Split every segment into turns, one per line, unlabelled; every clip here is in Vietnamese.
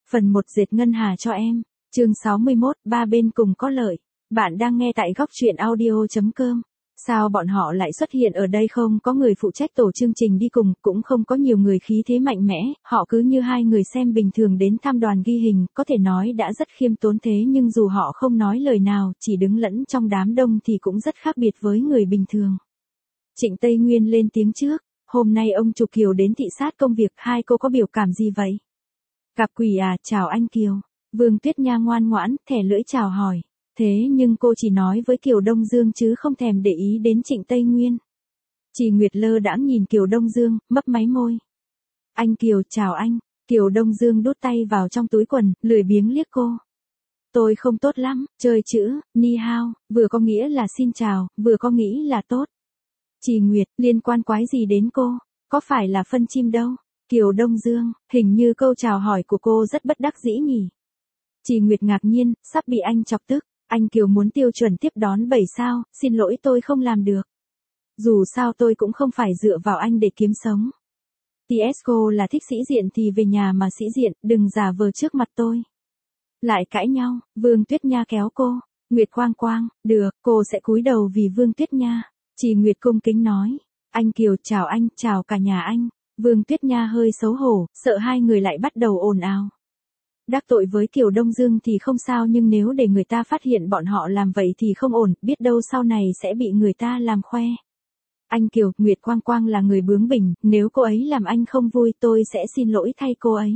Phần 1 dệt ngân hà cho em. Chương 61, ba bên cùng có lợi. Bạn đang nghe tại góc truyện audio.com. Sao bọn họ lại xuất hiện ở đây, không có người phụ trách tổ chương trình đi cùng, cũng không có nhiều người khí thế mạnh mẽ, họ cứ như hai người xem bình thường đến thăm đoàn ghi hình, có thể nói đã rất khiêm tốn, thế nhưng dù họ không nói lời nào, chỉ đứng lẫn trong đám đông thì cũng rất khác biệt với người bình thường. Trịnh Tây Nguyên lên tiếng trước, hôm nay ông chủ Kiều đến thị sát công việc, hai cô có biểu cảm gì vậy? Gặp quỷ à, chào anh Kiều. Vương Tuyết Nha ngoan ngoãn, thẻ lưỡi chào hỏi. Thế nhưng cô chỉ nói với Kiều Đông Dương chứ không thèm để ý đến Trịnh Tây Nguyên. Chị Nguyệt lơ đãng nhìn Kiều Đông Dương, mấp máy môi. Anh Kiều, chào anh. Kiều Đông Dương đút tay vào trong túi quần, lười biếng liếc cô. Tôi không tốt lắm, chơi chữ, ni hao, vừa có nghĩa là xin chào, vừa có nghĩ là tốt. Chị Nguyệt, liên quan quái gì đến cô? Có phải là phân chim đâu? Kiều Đông Dương, hình như câu chào hỏi của cô rất bất đắc dĩ nhỉ? Chị Nguyệt ngạc nhiên, sắp bị anh chọc tức. Anh Kiều muốn tiêu chuẩn tiếp đón 7 sao, xin lỗi tôi không làm được. Dù sao tôi cũng không phải dựa vào anh để kiếm sống. Tiesco là thích sĩ diện thì về nhà mà sĩ diện, đừng giả vờ trước mặt tôi. Lại cãi nhau, Vương Tuyết Nha kéo cô. Nguyệt Quang Quang, được, cô sẽ cúi đầu vì Vương Tuyết Nha. Chị Nguyệt cung kính nói. Anh Kiều, chào anh, chào cả nhà anh. Vương Tuyết Nha hơi xấu hổ, sợ hai người lại bắt đầu ồn ào. Đắc tội với Kiều Đông Dương thì không sao, nhưng nếu để người ta phát hiện bọn họ làm vậy thì không ổn, biết đâu sau này sẽ bị người ta làm khoe. Anh Kiều, Nguyệt Quang Quang là người bướng bỉnh, nếu cô ấy làm anh không vui tôi sẽ xin lỗi thay cô ấy.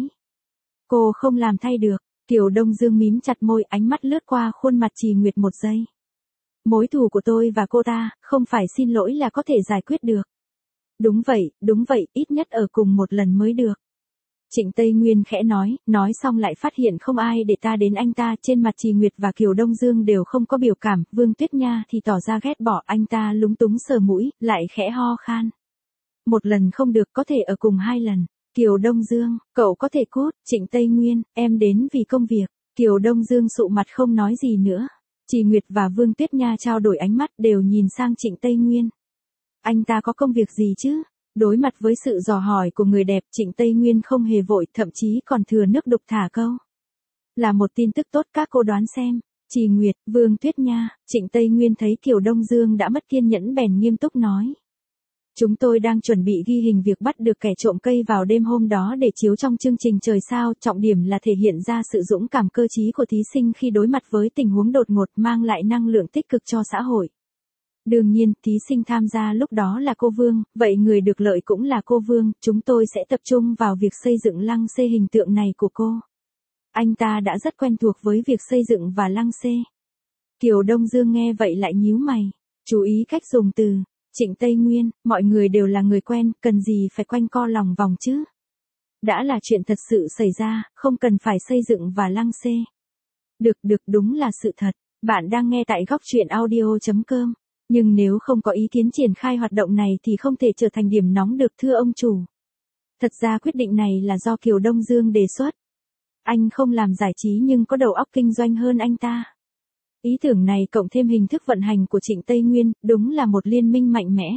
Cô không làm thay được. Kiều Đông Dương mím chặt môi, ánh mắt lướt qua khuôn mặt chị Nguyệt một giây. Mối thù của tôi và cô ta, không phải xin lỗi là có thể giải quyết được. Đúng vậy, ít nhất ở cùng một lần mới được. Trịnh Tây Nguyên khẽ nói xong lại phát hiện không ai để ta đến anh ta, trên mặt chị Nguyệt và Kiều Đông Dương đều không có biểu cảm, Vương Tuyết Nha thì tỏ ra ghét bỏ, anh ta lúng túng sờ mũi, lại khẽ ho khan. Một lần không được, có thể ở cùng 2 lần. Kiều Đông Dương, cậu có thể cút. Trịnh Tây Nguyên, em đến vì công việc. Kiều Đông Dương sụ mặt không nói gì nữa. Chị Nguyệt và Vương Tuyết Nha trao đổi ánh mắt, đều nhìn sang Trịnh Tây Nguyên. Anh ta có công việc gì chứ? Đối mặt với sự dò hỏi của người đẹp, Trịnh Tây Nguyên không hề vội, thậm chí còn thừa nước đục thả câu. Là một tin tức tốt, các cô đoán xem. Chị Nguyệt, Vương Tuyết Nha, Trịnh Tây Nguyên thấy Kiều Đông Dương đã mất kiên nhẫn bèn nghiêm túc nói. Chúng tôi đang chuẩn bị ghi hình việc bắt được kẻ trộm cây vào đêm hôm đó để chiếu trong chương trình Trời Sao, trọng điểm là thể hiện ra sự dũng cảm cơ trí của thí sinh khi đối mặt với tình huống đột ngột, mang lại năng lượng tích cực cho xã hội. Đương nhiên, thí sinh tham gia lúc đó là cô Vương, vậy người được lợi cũng là cô Vương, chúng tôi sẽ tập trung vào việc xây dựng lăng xê hình tượng này của cô. Anh ta đã rất quen thuộc với việc xây dựng và lăng xê. Kiều Đông Dương nghe vậy lại nhíu mày, chú ý cách dùng từ. Trịnh Tây Nguyên, mọi người đều là người quen, cần gì phải quanh co lòng vòng chứ? Đã là chuyện thật sự xảy ra, không cần phải xây dựng và lăng xê. Được, đúng là sự thật. Bạn đang nghe tại góc truyện audio.com. Nhưng nếu không có ý kiến triển khai hoạt động này thì không thể trở thành điểm nóng được, thưa ông chủ. Thật ra quyết định này là do Kiều Đông Dương đề xuất. Anh không làm giải trí nhưng có đầu óc kinh doanh hơn anh ta. Ý tưởng này cộng thêm hình thức vận hành của Trịnh Tây Nguyên, đúng là một liên minh mạnh mẽ.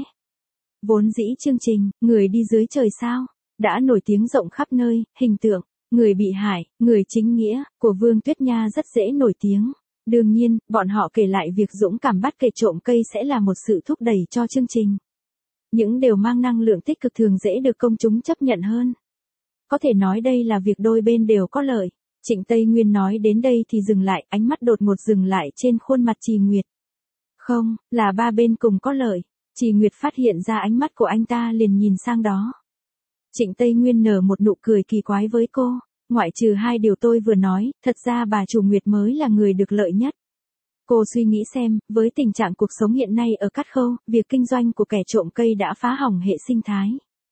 Vốn dĩ chương trình, Người đi dưới trời sao, đã nổi tiếng rộng khắp nơi, hình tượng, người bị hại, người chính nghĩa, của Vương Tuyết Nha rất dễ nổi tiếng. Đương nhiên, bọn họ kể lại việc dũng cảm bắt kẻ trộm cây sẽ là một sự thúc đẩy cho chương trình. Những điều mang năng lượng tích cực thường dễ được công chúng chấp nhận hơn. Có thể nói đây là việc đôi bên đều có lợi. Trịnh Tây Nguyên nói đến đây thì dừng lại, ánh mắt đột ngột dừng lại trên khuôn mặt chị Nguyệt. Không, là ba bên cùng có lợi. Chị Nguyệt phát hiện ra ánh mắt của anh ta liền nhìn sang đó. Trịnh Tây Nguyên nở một nụ cười kỳ quái với cô. Ngoại trừ 2 điều tôi vừa nói, thật ra bà chủ Nguyệt mới là người được lợi nhất. Cô suy nghĩ xem, với tình trạng cuộc sống hiện nay ở Cát Khâu, việc kinh doanh của kẻ trộm cây đã phá hỏng hệ sinh thái.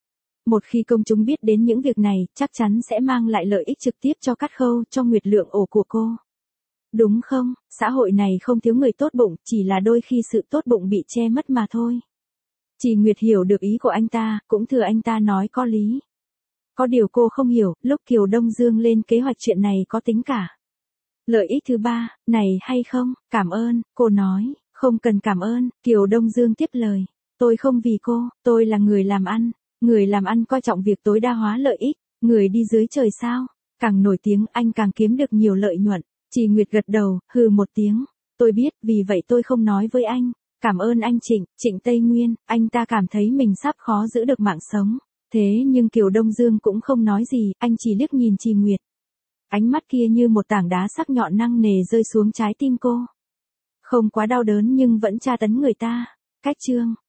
Một khi công chúng biết đến những việc này, chắc chắn sẽ mang lại lợi ích trực tiếp cho Cát Khâu, cho Nguyệt Lượng ổ của cô. Đúng không, xã hội này không thiếu người tốt bụng, chỉ là đôi khi sự tốt bụng bị che mất mà thôi. Chị Nguyệt hiểu được ý của anh ta, cũng thừa anh ta nói có lý. Có điều cô không hiểu, lúc Kiều Đông Dương lên kế hoạch chuyện này có tính cả lợi ích thứ 3, này hay không? Cảm ơn, cô nói. Không cần cảm ơn, Kiều Đông Dương tiếp lời. Tôi không vì cô, tôi là người làm ăn. Người làm ăn coi trọng việc tối đa hóa lợi ích. Người đi dưới trời sao? Càng nổi tiếng anh càng kiếm được nhiều lợi nhuận. Chị Nguyệt gật đầu, hừ một tiếng. Tôi biết, vì vậy tôi không nói với anh. Cảm ơn anh Trịnh Tây Nguyên, anh ta cảm thấy mình sắp khó giữ được mạng sống. Thế nhưng Kiều Đông Dương cũng không nói gì, anh chỉ liếc nhìn chị Nguyệt. Ánh mắt kia như một tảng đá sắc nhọn nặng nề rơi xuống trái tim cô. Không quá đau đớn nhưng vẫn tra tấn người ta. Cách chương